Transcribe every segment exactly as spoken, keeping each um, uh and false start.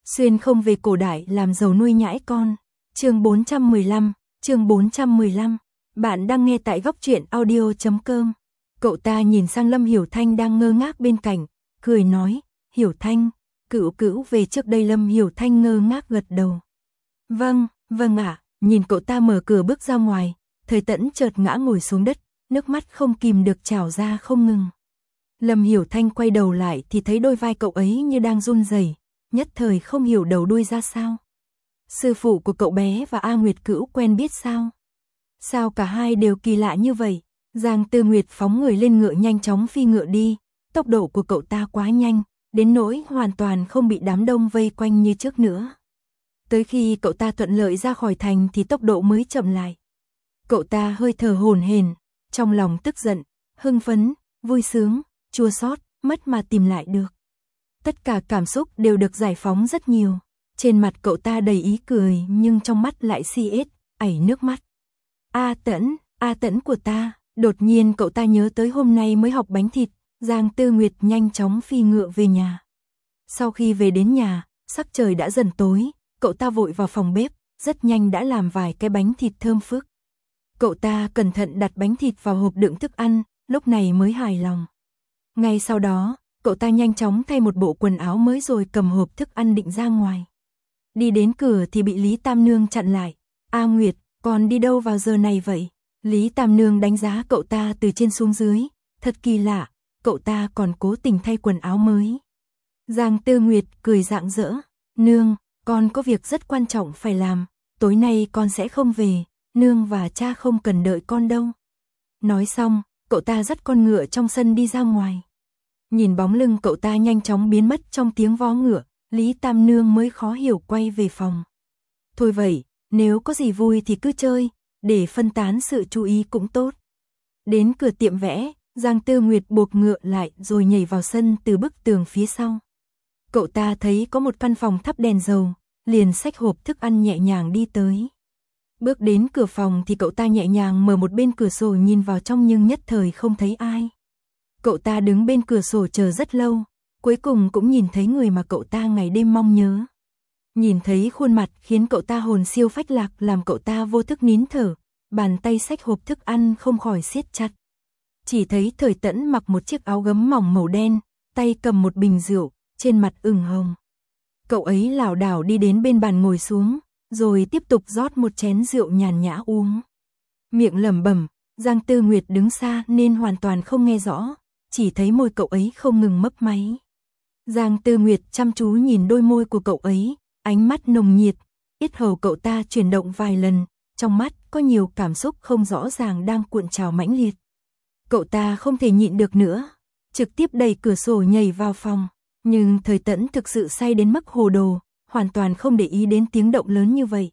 Xuyên không về cổ đại làm giàu nuôi nhãi con. Chương bốn trăm mười lăm, chương bốn trăm mười lăm. Bạn đang nghe tại góc truyện audio chấm com. Cậu ta nhìn sang Lâm Hiểu Thanh đang ngơ ngác bên cạnh, cười nói, Hiểu Thanh, cữu cữu về trước đây. Lâm Hiểu Thanh ngơ ngác gật đầu. Vâng, vâng ạ. Nhìn cậu ta mở cửa bước ra ngoài, Thời Tẫn chợt ngã ngồi xuống đất, nước mắt không kìm được trào ra không ngừng. Lâm Hiểu Thanh quay đầu lại thì thấy đôi vai cậu ấy như đang run rẩy, nhất thời không hiểu đầu đuôi ra sao. Sư phụ của cậu bé và A Nguyệt Cữu quen biết sao? Sao cả hai đều kỳ lạ như vậy? Giang Tư Nguyệt phóng người lên ngựa nhanh chóng phi ngựa đi, tốc độ của cậu ta quá nhanh, đến nỗi hoàn toàn không bị đám đông vây quanh như trước nữa. Tới khi cậu ta thuận lợi ra khỏi thành thì tốc độ mới chậm lại. Cậu ta hơi thở hổn hển, trong lòng tức giận, hưng phấn, vui sướng, chua xót, mất mà tìm lại được. Tất cả cảm xúc đều được giải phóng rất nhiều. Trên mặt cậu ta đầy ý cười nhưng trong mắt lại si ết, ảy nước mắt. A Tẫn, A Tẫn của ta. Đột nhiên cậu ta nhớ tới hôm nay mới học bánh thịt. Giang Tư Nguyệt nhanh chóng phi ngựa về nhà. Sau khi về đến nhà, sắc trời đã dần tối, cậu ta vội vào phòng bếp, rất nhanh đã làm vài cái bánh thịt thơm phức. Cậu ta cẩn thận đặt bánh thịt vào hộp đựng thức ăn, lúc này mới hài lòng. Ngay sau đó, cậu ta nhanh chóng thay một bộ quần áo mới rồi cầm hộp thức ăn định ra ngoài. Đi đến cửa thì bị Lý Tam Nương chặn lại. A Nguyệt, con đi đâu vào giờ này vậy? Lý Tam Nương đánh giá cậu ta từ trên xuống dưới, thật kỳ lạ, cậu ta còn cố tình thay quần áo mới. Giang Tư Nguyệt cười rạng rỡ, nương, con có việc rất quan trọng phải làm, tối nay con sẽ không về, nương và cha không cần đợi con đâu. Nói xong, cậu ta dắt con ngựa trong sân đi ra ngoài. Nhìn bóng lưng cậu ta nhanh chóng biến mất trong tiếng vó ngựa, Lý Tam Nương mới khó hiểu quay về phòng. Thôi vậy, nếu có gì vui thì cứ chơi, để phân tán sự chú ý cũng tốt. Đến cửa tiệm vẽ, Giang Tư Nguyệt buộc ngựa lại rồi nhảy vào sân từ bức tường phía sau. Cậu ta thấy có một căn phòng thắp đèn dầu, liền xách hộp thức ăn nhẹ nhàng đi tới. Bước đến cửa phòng thì cậu ta nhẹ nhàng mở một bên cửa sổ nhìn vào trong nhưng nhất thời không thấy ai. Cậu ta đứng bên cửa sổ chờ rất lâu, cuối cùng cũng nhìn thấy người mà cậu ta ngày đêm mong nhớ. Nhìn thấy khuôn mặt khiến cậu ta hồn siêu phách lạc làm cậu ta vô thức nín thở, bàn tay xách hộp thức ăn không khỏi siết chặt. Chỉ thấy Thời Tẫn mặc một chiếc áo gấm mỏng màu đen, tay cầm một bình rượu, trên mặt ửng hồng. Cậu ấy lảo đảo đi đến bên bàn ngồi xuống, rồi tiếp tục rót một chén rượu nhàn nhã uống. Miệng lẩm bẩm, Giang Tư Nguyệt đứng xa nên hoàn toàn không nghe rõ, chỉ thấy môi cậu ấy không ngừng mấp máy. Giang Tư Nguyệt chăm chú nhìn đôi môi của cậu ấy, ánh mắt nồng nhiệt, yết hầu cậu ta chuyển động vài lần, trong mắt có nhiều cảm xúc không rõ ràng đang cuộn trào mãnh liệt. Cậu ta không thể nhịn được nữa, trực tiếp đẩy cửa sổ nhảy vào phòng, nhưng Thời Tẫn thực sự say đến mức hồ đồ, hoàn toàn không để ý đến tiếng động lớn như vậy.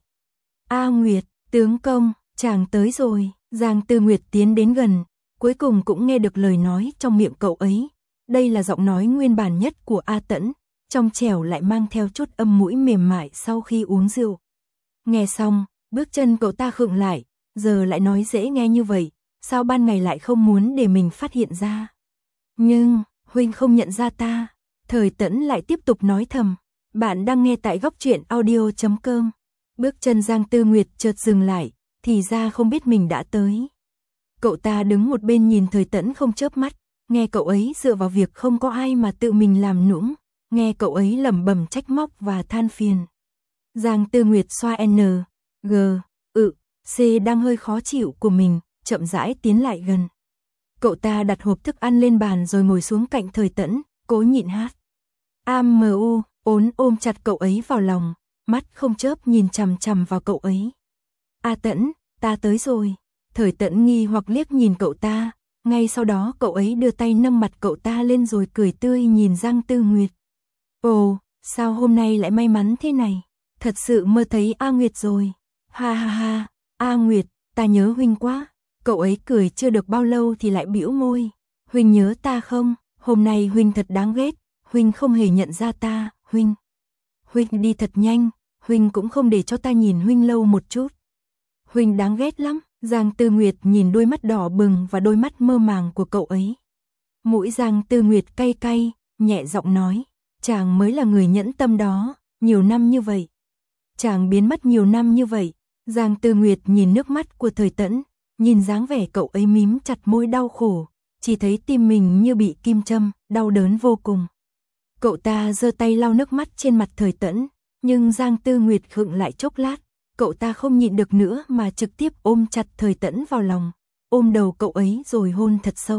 A Nguyệt, tướng công, chàng tới rồi. Giang Tư Nguyệt tiến đến gần, cuối cùng cũng nghe được lời nói trong miệng cậu ấy. Đây là giọng nói nguyên bản nhất của A Tẫn, trong trẻo lại mang theo chút âm mũi mềm mại sau khi uống rượu. Nghe xong, bước chân cậu ta khựng lại, giờ lại nói dễ nghe như vậy, sao ban ngày lại không muốn để mình phát hiện ra. Nhưng, huynh không nhận ra ta. Thời Tẫn lại tiếp tục nói thầm. Bạn đang nghe tại góc truyện audio chấm com. Bước chân Giang Tư Nguyệt chợt dừng lại, thì ra không biết mình đã tới. Cậu ta đứng một bên nhìn Thời Tẫn không chớp mắt, nghe cậu ấy dựa vào việc không có ai mà tự mình làm nũng, nghe cậu ấy lẩm bẩm trách móc và than phiền. Giang Tư Nguyệt xoa N, G, ự, C đang hơi khó chịu của mình, chậm rãi tiến lại gần. Cậu ta đặt hộp thức ăn lên bàn rồi ngồi xuống cạnh Thời Tẫn, cố nhịn hát. A M U, ốn ôm chặt cậu ấy vào lòng, mắt không chớp nhìn chằm chằm vào cậu ấy. A Tẫn, ta tới rồi. Thời Tẫn nghi hoặc liếc nhìn cậu ta, ngay sau đó cậu ấy đưa tay nâng mặt cậu ta lên rồi cười tươi nhìn Giang Tư Nguyệt. Ồ, sao hôm nay lại may mắn thế này? Thật sự mơ thấy A Nguyệt rồi. Ha ha ha, A Nguyệt, ta nhớ huynh quá. Cậu ấy cười chưa được bao lâu thì lại bĩu môi. Huynh nhớ ta không? Hôm nay huynh thật đáng ghét, huynh không hề nhận ra ta, huynh. Huynh đi thật nhanh, huynh cũng không để cho ta nhìn huynh lâu một chút. Huynh đáng ghét lắm. Giang Tư Nguyệt nhìn đôi mắt đỏ bừng và đôi mắt mơ màng của cậu ấy. Mũi Giang Tư Nguyệt cay cay, nhẹ giọng nói, chàng mới là người nhẫn tâm đó, nhiều năm như vậy. Chàng biến mất nhiều năm như vậy. Giang Tư Nguyệt nhìn nước mắt của Thời Tẫn, nhìn dáng vẻ cậu ấy mím chặt môi đau khổ, chỉ thấy tim mình như bị kim châm, đau đớn vô cùng. Cậu ta giơ tay lau nước mắt trên mặt Thời Tẫn, nhưng Giang Tư Nguyệt khựng lại chốc lát, cậu ta không nhịn được nữa mà trực tiếp ôm chặt Thời Tẫn vào lòng, ôm đầu cậu ấy rồi hôn thật sâu.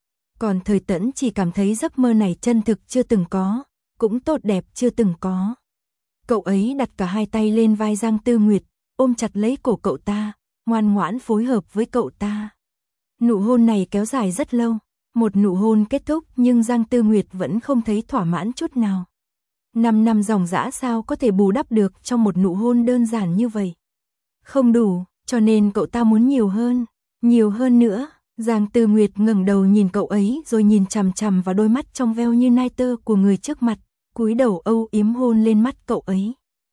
Còn Thời Tẫn chỉ cảm thấy giấc mơ này chân thực chưa từng có, cũng tốt đẹp chưa từng có. Cậu ấy đặt cả hai tay lên vai Giang Tư Nguyệt, ôm chặt lấy cổ cậu ta, ngoan ngoãn phối hợp với cậu ta. Nụ hôn này kéo dài rất lâu, một nụ hôn kết thúc nhưng Giang Tư Nguyệt vẫn không thấy thỏa mãn chút nào. Năm năm dòng dã sao có thể bù đắp được trong một nụ hôn đơn giản như vậy. Không đủ, cho nên cậu ta muốn nhiều hơn, nhiều hơn nữa. Giang Tư Nguyệt ngẩng đầu nhìn cậu ấy rồi nhìn chằm chằm vào đôi mắt trong veo như nai tơ của người trước mặt, cúi đầu âu yếm hôn lên mắt cậu ấy.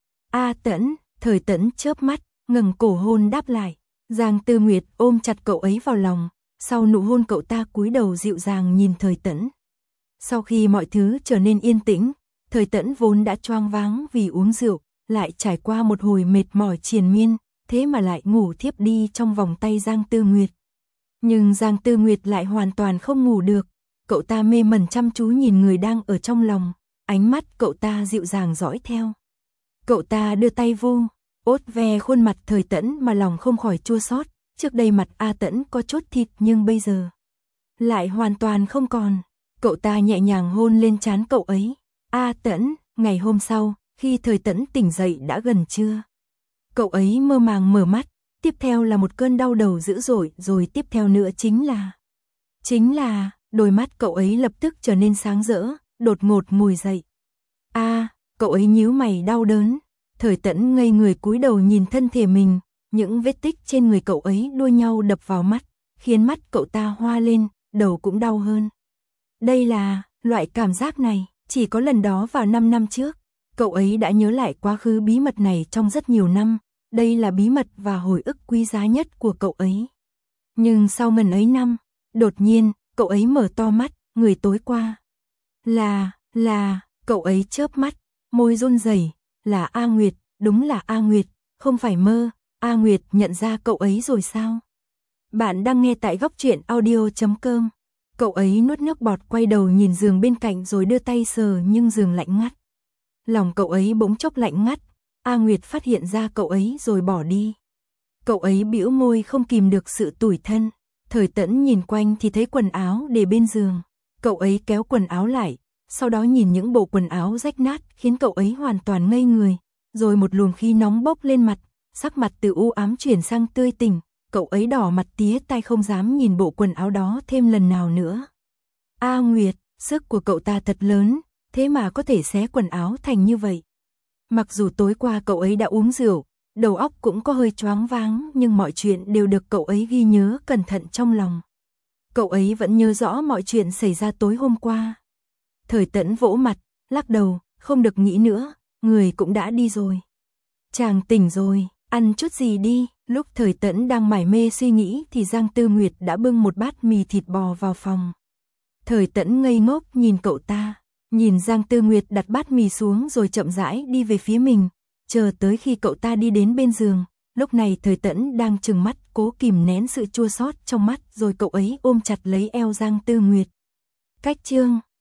A Tẫn, Thời Tẫn chớp mắt, ngẩng cổ hôn đáp lại. Giang Tư Nguyệt ôm chặt cậu ấy vào lòng, sau nụ hôn cậu ta cúi đầu dịu dàng nhìn Thời Tẫn. Sau khi mọi thứ trở nên yên tĩnh, Thời Tẫn vốn đã choáng váng vì uống rượu, lại trải qua một hồi mệt mỏi triền miên, thế mà lại ngủ thiếp đi trong vòng tay Giang Tư Nguyệt. Nhưng Giang Tư Nguyệt lại hoàn toàn không ngủ được, cậu ta mê mẩn chăm chú nhìn người đang ở trong lòng, ánh mắt cậu ta dịu dàng dõi theo. Cậu ta đưa tay vô, ốt ve khuôn mặt Thời Tẫn mà lòng không khỏi chua xót. Trước đây mặt A Tẫn có chút thịt nhưng bây giờ lại hoàn toàn không còn. Cậu ta nhẹ nhàng hôn lên trán cậu ấy. A Tẫn, ngày hôm sau, khi Thời Tẫn tỉnh dậy đã gần trưa. Cậu ấy mơ màng mở mắt, tiếp theo là một cơn đau đầu dữ dội, rồi tiếp theo nữa chính là... Chính là, đôi mắt cậu ấy lập tức trở nên sáng rỡ, đột ngột ngồi dậy. A, à, cậu ấy nhíu mày đau đớn. Thời Tẫn ngây người cúi đầu nhìn thân thể mình, những vết tích trên người cậu ấy đua nhau đập vào mắt, khiến mắt cậu ta hoa lên, đầu cũng đau hơn. Đây là, loại cảm giác này, chỉ có lần đó vào năm năm trước, cậu ấy đã nhớ lại quá khứ bí mật này trong rất nhiều năm, đây là bí mật và hồi ức quý giá nhất của cậu ấy. Nhưng sau ngần ấy năm, đột nhiên, cậu ấy mở to mắt, người tối qua. Là, là, cậu ấy chớp mắt, môi run rẩy, là A Nguyệt, đúng là A Nguyệt, không phải mơ. A Nguyệt nhận ra cậu ấy rồi sao? Bạn đang nghe tại góc truyện audio chấm com. Cậu ấy nuốt nước bọt quay đầu nhìn giường bên cạnh rồi đưa tay sờ nhưng giường lạnh ngắt. Lòng cậu ấy bỗng chốc lạnh ngắt, A Nguyệt phát hiện ra cậu ấy rồi bỏ đi. Cậu ấy bĩu môi không kìm được sự tủi thân. Thời Tẫn nhìn quanh thì thấy quần áo để bên giường. Cậu ấy kéo quần áo lại, sau đó nhìn những bộ quần áo rách nát khiến cậu ấy hoàn toàn ngây người. Rồi một luồng khí nóng bốc lên mặt, sắc mặt từ u ám chuyển sang tươi tỉnh. Cậu ấy đỏ mặt tía tai không dám nhìn bộ quần áo đó thêm lần nào nữa. A Nguyệt, sức của cậu ta thật lớn, thế mà có thể xé quần áo thành như vậy. Mặc dù tối qua cậu ấy đã uống rượu, đầu óc cũng có hơi choáng váng, nhưng mọi chuyện đều được cậu ấy ghi nhớ cẩn thận trong lòng. Cậu ấy vẫn nhớ rõ mọi chuyện xảy ra tối hôm qua. Thời Tẫn vỗ mặt, lắc đầu, không được nghĩ nữa, người cũng đã đi rồi. Chàng tỉnh rồi, ăn chút gì đi. Lúc Thời Tẫn đang mải mê suy nghĩ thì Giang Tư Nguyệt đã bưng một bát mì thịt bò vào phòng. Thời Tẫn ngây ngốc nhìn cậu ta, nhìn Giang Tư Nguyệt đặt bát mì xuống rồi chậm rãi đi về phía mình, chờ tới khi cậu ta đi đến bên giường. Lúc này Thời Tẫn đang trừng mắt cố kìm nén sự chua xót trong mắt, rồi cậu ấy ôm chặt lấy eo Giang Tư Nguyệt. Cách chương